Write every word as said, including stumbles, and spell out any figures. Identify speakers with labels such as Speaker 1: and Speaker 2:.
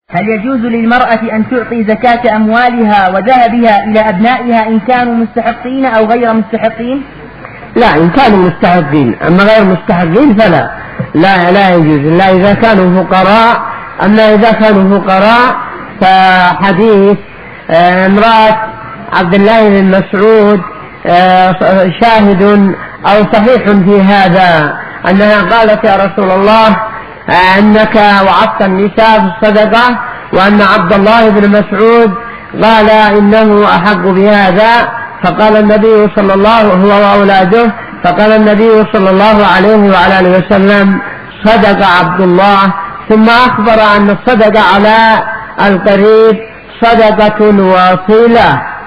Speaker 1: هل يجوز للمرأة أن تعطي زكاة أموالها وذهبها إلى أبنائها إن كانوا مستحقين أو غير مستحقين؟
Speaker 2: لا، إن كانوا مستحقين، أما غير مستحقين فلا لا لا يجوز إلا إذا كانوا فقراء. أما إذا كانوا فقراء فحديث امرأة عبد الله بن مسعود شاهد أو صحيح في هذا، أنها قالت: يا رسول الله، أنك وعدت النساء بالصدقة، وأن عبد الله بن مسعود قال إنه أحق بهذا. فقال النبي صلى الله هو وأولاده فقال النبي صلى الله عليه وعلى آله وسلم: صدق عبد الله. ثم أخبر أن الصدقة على القريب صدقة وصيلة.